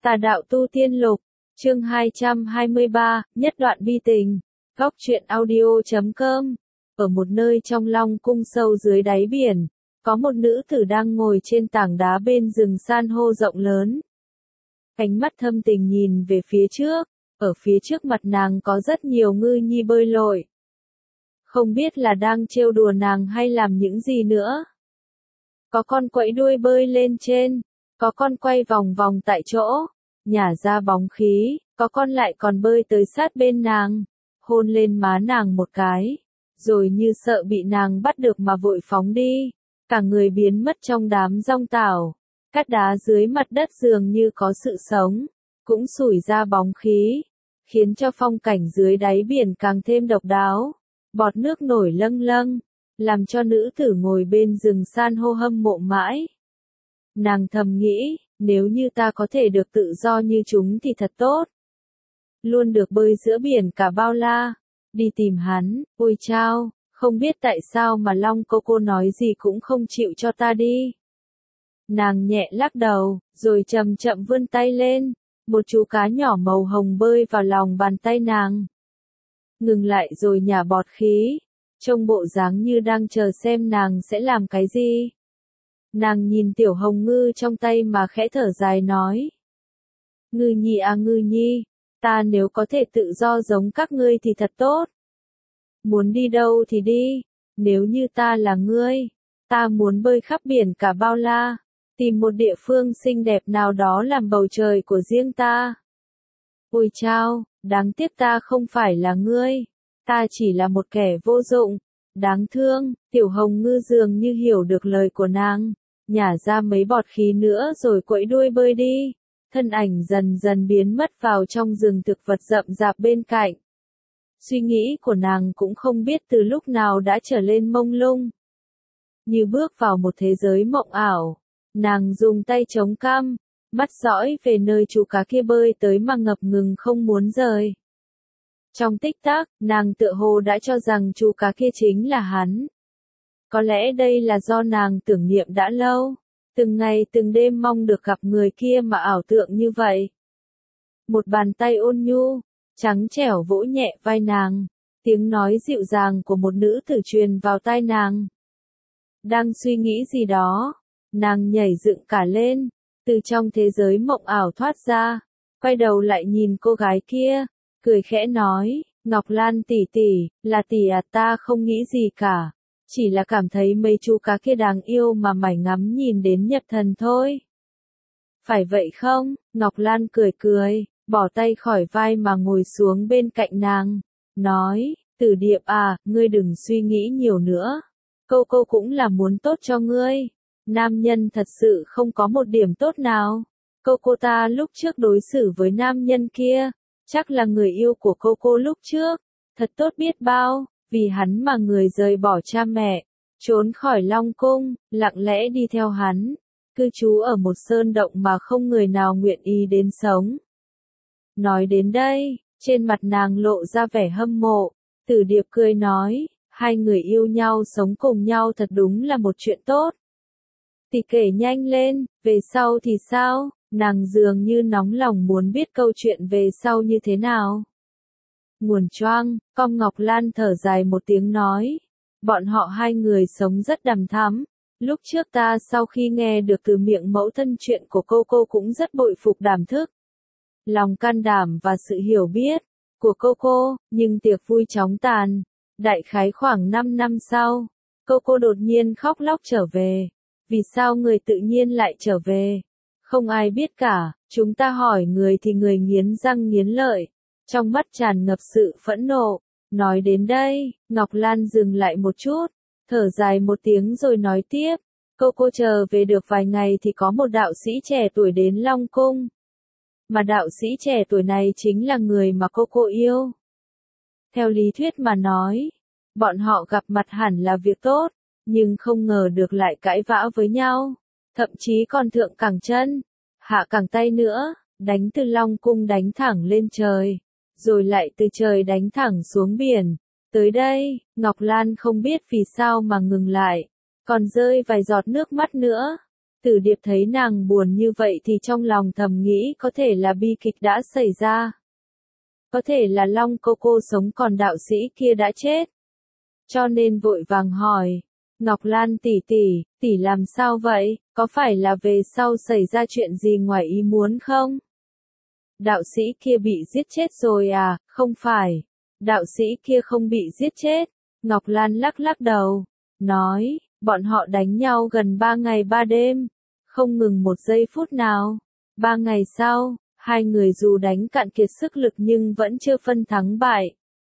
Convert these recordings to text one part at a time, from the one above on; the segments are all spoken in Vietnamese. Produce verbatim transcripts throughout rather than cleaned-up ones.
Tà đạo tu tiên lục, chương hai trăm hai mươi ba, nhất đoạn bi tình. Góc truyện audio chấm com. Ở một nơi trong Long cung sâu dưới đáy biển, có một nữ tử đang ngồi trên tảng đá bên rừng san hô rộng lớn. Ánh mắt thâm tình nhìn về phía trước, ở phía trước mặt nàng có rất nhiều ngư nhi bơi lội. Không biết là đang trêu đùa nàng hay làm những gì nữa. Có con quẫy đuôi bơi lên trên, có con quay vòng vòng tại chỗ, nhả ra bóng khí, có con lại còn bơi tới sát bên nàng, hôn lên má nàng một cái, rồi như sợ bị nàng bắt được mà vội phóng đi, cả người biến mất trong đám giông tảo. Cát đá dưới mặt đất dường như có sự sống, cũng sủi ra bóng khí, khiến cho phong cảnh dưới đáy biển càng thêm độc đáo. Bọt nước nổi lâng lâng, làm cho nữ tử ngồi bên rừng san hô hâm mộ mãi. Nàng thầm nghĩ, nếu như ta có thể được tự do như chúng thì thật tốt. Luôn được bơi giữa biển cả bao la, đi tìm hắn, ôi chao, không biết tại sao mà Long cô cô nói gì cũng không chịu cho ta đi. Nàng nhẹ lắc đầu, rồi chậm chậm vươn tay lên, một chú cá nhỏ màu hồng bơi vào lòng bàn tay nàng. Ngừng lại rồi nhả bọt khí, trông bộ dáng như đang chờ xem nàng sẽ làm cái gì. Nàng nhìn tiểu hồng ngư trong tay mà khẽ thở dài nói. Ngư nhi à ngư nhi, ta nếu có thể tự do giống các ngươi thì thật tốt. Muốn đi đâu thì đi, nếu như ta là ngươi, ta muốn bơi khắp biển cả bao la, tìm một địa phương xinh đẹp nào đó làm bầu trời của riêng ta. Ôi chao, đáng tiếc ta không phải là ngươi, ta chỉ là một kẻ vô dụng, đáng thương. Tiểu hồng ngư dường như hiểu được lời của nàng, nhả ra mấy bọt khí nữa rồi quẫy đuôi bơi đi, thân ảnh dần dần biến mất vào trong rừng thực vật rậm rạp bên cạnh. Suy nghĩ của nàng cũng không biết từ lúc nào đã trở lên mông lung, như bước vào một thế giới mộng ảo. Nàng dùng tay chống cằm, mắt dõi về nơi chú cá kia bơi tới mà ngập ngừng không muốn rời. Trong tích tắc, nàng tựa hồ đã cho rằng chú cá kia chính là hắn. Có lẽ đây là do nàng tưởng niệm đã lâu, từng ngày từng đêm mong được gặp người kia mà ảo tượng như vậy. Một bàn tay ôn nhu, trắng trẻo vỗ nhẹ vai nàng, tiếng nói dịu dàng của một nữ tử truyền vào tai nàng. Đang suy nghĩ gì đó, nàng nhảy dựng cả lên, từ trong thế giới mộng ảo thoát ra, quay đầu lại nhìn cô gái kia, cười khẽ nói, Ngọc Lan tỷ tỷ, là tỷ à, ta không nghĩ gì cả, chỉ là cảm thấy mấy chú cá kia đáng yêu mà mải ngắm nhìn đến nhập thần thôi. Phải vậy không? Ngọc Lan cười cười, bỏ tay khỏi vai mà ngồi xuống bên cạnh nàng, nói, Tử Điệp à, ngươi đừng suy nghĩ nhiều nữa, cô cô cũng là muốn tốt cho ngươi. Nam nhân thật sự không có một điểm tốt nào. Cô cô ta lúc trước đối xử với nam nhân kia, chắc là người yêu của cô cô lúc trước, thật tốt biết bao, vì hắn mà người rời bỏ cha mẹ, trốn khỏi Long cung, lặng lẽ đi theo hắn, cư trú ở một sơn động mà không người nào nguyện ý đến sống. Nói đến đây, trên mặt nàng lộ ra vẻ hâm mộ, Tử Điệp cười nói, hai người yêu nhau sống cùng nhau thật đúng là một chuyện tốt. Thì kể nhanh lên, về sau thì sao? Nàng dường như nóng lòng muốn biết câu chuyện về sau như thế nào. Nguồn choang, Cong Ngọc Lan thở dài một tiếng nói. Bọn họ hai người sống rất đằm thắm. Lúc trước ta sau khi nghe được từ miệng mẫu thân chuyện của cô cô cũng rất bội phục đảm thức, lòng can đảm và sự hiểu biết của cô cô, nhưng tiệc vui chóng tàn. Đại khái khoảng năm năm sau, cô cô đột nhiên khóc lóc trở về. Vì sao người tự nhiên lại trở về? Không ai biết cả, chúng ta hỏi người thì người nghiến răng nghiến lợi, trong mắt tràn ngập sự phẫn nộ. Nói đến đây, Ngọc Lan dừng lại một chút, thở dài một tiếng rồi nói tiếp, cô cô chờ về được vài ngày thì có một đạo sĩ trẻ tuổi đến Long cung. Mà đạo sĩ trẻ tuổi này chính là người mà cô cô yêu. Theo lý thuyết mà nói, bọn họ gặp mặt hẳn là việc tốt, nhưng không ngờ được lại cãi vã với nhau, thậm chí còn thượng cẳng chân, hạ cẳng tay nữa, đánh từ Long cung đánh thẳng lên trời, rồi lại từ trời đánh thẳng xuống biển. Tới đây, Ngọc Lan không biết vì sao mà ngừng lại, còn rơi vài giọt nước mắt nữa. Tử Điệp thấy nàng buồn như vậy thì trong lòng thầm nghĩ có thể là bi kịch đã xảy ra. Có thể là Long cô cô sống còn đạo sĩ kia đã chết. Cho nên vội vàng hỏi, Ngọc Lan tỷ tỷ, tỷ làm sao vậy, có phải là về sau xảy ra chuyện gì ngoài ý muốn không? Đạo sĩ kia bị giết chết rồi à, không phải, đạo sĩ kia không bị giết chết. Ngọc Lan lắc lắc đầu, nói, bọn họ đánh nhau gần ba ngày ba đêm, không ngừng một giây phút nào. Ba ngày sau, hai người dù đánh cạn kiệt sức lực nhưng vẫn chưa phân thắng bại.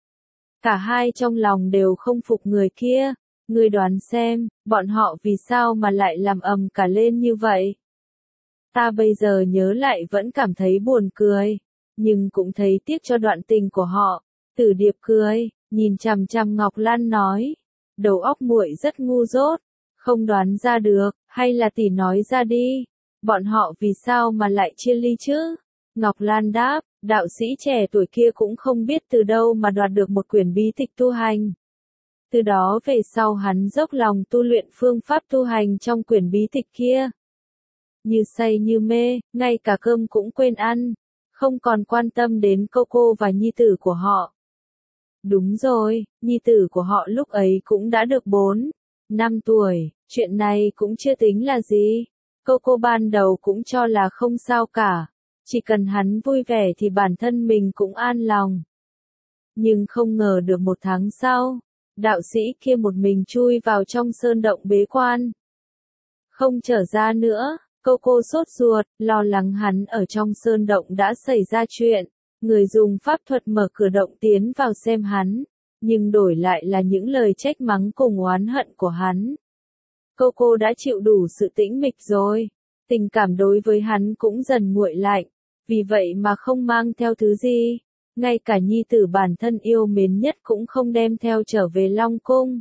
Cả hai trong lòng đều không phục người kia. Ngươi đoán xem, bọn họ vì sao mà lại làm ầm cả lên như vậy? Ta bây giờ nhớ lại vẫn cảm thấy buồn cười, nhưng cũng thấy tiếc cho đoạn tình của họ. Tử Điệp cười, nhìn chằm chằm Ngọc Lan nói, đầu óc muội rất ngu dốt, không đoán ra được, hay là tỷ nói ra đi, bọn họ vì sao mà lại chia ly chứ? Ngọc Lan đáp, đạo sĩ trẻ tuổi kia cũng không biết từ đâu mà đoạt được một quyển bí tịch tu hành. Từ đó về sau hắn dốc lòng tu luyện phương pháp tu hành trong quyển bí tịch kia. Như say như mê, ngay cả cơm cũng quên ăn, không còn quan tâm đến cô cô và nhi tử của họ. Đúng rồi, nhi tử của họ lúc ấy cũng đã được bốn, năm tuổi, chuyện này cũng chưa tính là gì. Cô cô ban đầu cũng cho là không sao cả, chỉ cần hắn vui vẻ thì bản thân mình cũng an lòng. Nhưng không ngờ được một tháng sau, đạo sĩ kia một mình chui vào trong sơn động bế quan. Không trở ra nữa, cô cô sốt ruột, lo lắng hắn ở trong sơn động đã xảy ra chuyện. Người dùng pháp thuật mở cửa động tiến vào xem hắn, nhưng đổi lại là những lời trách mắng cùng oán hận của hắn. Cô cô đã chịu đủ sự tĩnh mịch rồi, tình cảm đối với hắn cũng dần nguội lạnh, vì vậy mà không mang theo thứ gì. Ngay cả nhi tử bản thân yêu mến nhất cũng không đem theo trở về Long Cung.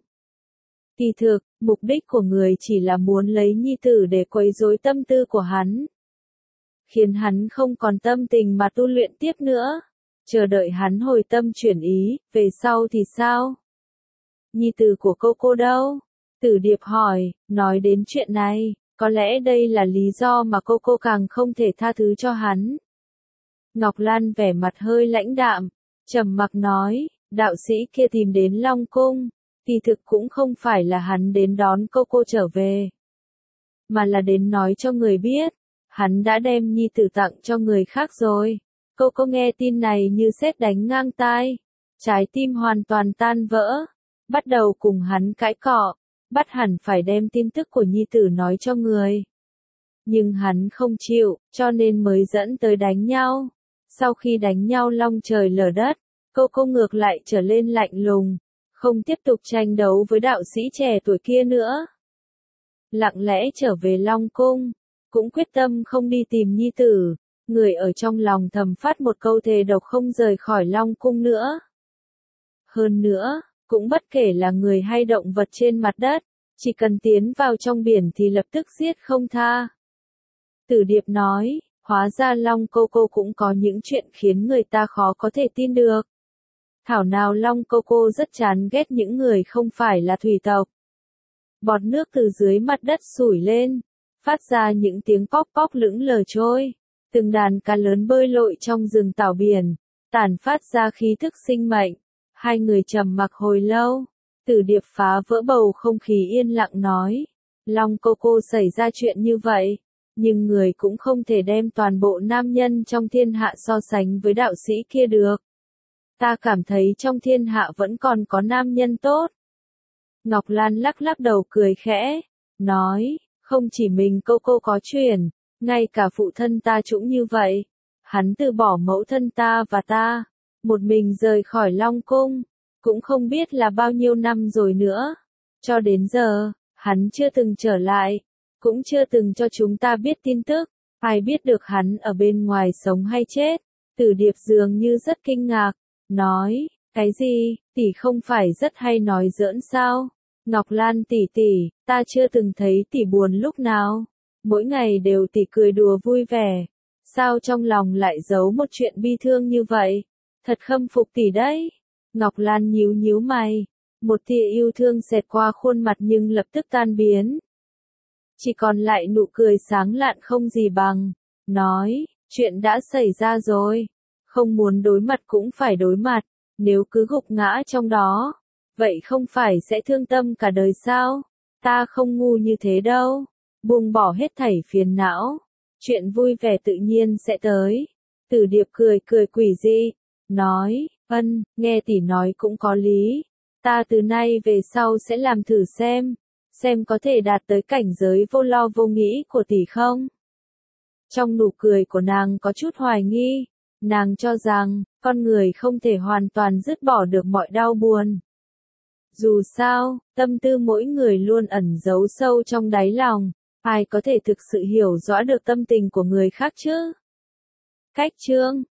Kỳ thực, mục đích của người chỉ là muốn lấy nhi tử để quấy rối tâm tư của hắn. Khiến hắn không còn tâm tình mà tu luyện tiếp nữa. Chờ đợi hắn hồi tâm chuyển ý, về sau thì sao? Nhi tử của cô cô đâu? Tử Điệp hỏi, nói đến chuyện này, có lẽ đây là lý do mà cô cô càng không thể tha thứ cho hắn. Ngọc Lan vẻ mặt hơi lãnh đạm, trầm mặc nói, đạo sĩ kia tìm đến Long Cung, kỳ thực cũng không phải là hắn đến đón cô cô trở về, mà là đến nói cho người biết, hắn đã đem nhi tử tặng cho người khác rồi. Cô cô nghe tin này như sét đánh ngang tai, trái tim hoàn toàn tan vỡ, bắt đầu cùng hắn cãi cọ, bắt hẳn phải đem tin tức của nhi tử nói cho người. Nhưng hắn không chịu, cho nên mới dẫn tới đánh nhau. Sau khi đánh nhau long trời lở đất, cô cô ngược lại trở lên lạnh lùng, không tiếp tục tranh đấu với đạo sĩ trẻ tuổi kia nữa. Lặng lẽ trở về Long Cung, cũng quyết tâm không đi tìm nhi tử, người ở trong lòng thầm phát một câu thề độc không rời khỏi Long Cung nữa. Hơn nữa, cũng bất kể là người hay động vật trên mặt đất, chỉ cần tiến vào trong biển thì lập tức giết không tha. Tử Điệp nói, hóa ra Long cô cô cũng có những chuyện khiến người ta khó có thể tin được. Thảo nào Long cô cô rất chán ghét những người không phải là thủy tộc. Bọt nước từ dưới mặt đất sủi lên, phát ra những tiếng póc póc lững lờ trôi. Từng đàn cá lớn bơi lội trong rừng tảo biển, tản phát ra khí thức sinh mệnh. Hai người trầm mặc hồi lâu, Tử Điệp phá vỡ bầu không khí yên lặng nói, Long cô cô xảy ra chuyện như vậy, nhưng người cũng không thể đem toàn bộ nam nhân trong thiên hạ so sánh với đạo sĩ kia được. Ta cảm thấy trong thiên hạ vẫn còn có nam nhân tốt. Ngọc Lan lắc lắc đầu cười khẽ, nói, không chỉ mình cô cô có truyền, ngay cả phụ thân ta cũng như vậy. Hắn từ bỏ mẫu thân ta và ta, một mình rời khỏi Long Cung, cũng không biết là bao nhiêu năm rồi nữa. Cho đến giờ, hắn chưa từng trở lại, cũng chưa từng cho chúng ta biết tin tức, ai biết được hắn ở bên ngoài sống hay chết. Tử Điệp dường như rất kinh ngạc, nói, cái gì, tỷ không phải rất hay nói giỡn sao? Ngọc Lan tỷ tỷ, ta chưa từng thấy tỷ buồn lúc nào, mỗi ngày đều tỷ cười đùa vui vẻ, sao trong lòng lại giấu một chuyện bi thương như vậy? Thật khâm phục tỷ đấy. Ngọc Lan nhíu nhíu mày, một tia yêu thương xẹt qua khuôn mặt nhưng lập tức tan biến. chỉ còn lại nụ cười sáng lạn không gì bằng. Nói, chuyện đã xảy ra rồi. Không muốn đối mặt cũng phải đối mặt. Nếu cứ gục ngã trong đó, vậy không phải sẽ thương tâm cả đời sao? Ta không ngu như thế đâu. Buông bỏ hết thảy phiền não. Chuyện vui vẻ tự nhiên sẽ tới. Tử Điệp cười cười quỷ dị. Nói, ân, nghe tỷ nói cũng có lý. Ta từ nay về sau sẽ làm thử xem. Xem có thể đạt tới cảnh giới vô lo vô nghĩ của tỷ không? Trong nụ cười của nàng có chút hoài nghi. Nàng cho rằng, con người không thể hoàn toàn dứt bỏ được mọi đau buồn. Dù sao, tâm tư mỗi người luôn ẩn giấu sâu trong đáy lòng. Ai có thể thực sự hiểu rõ được tâm tình của người khác chứ? Cách chương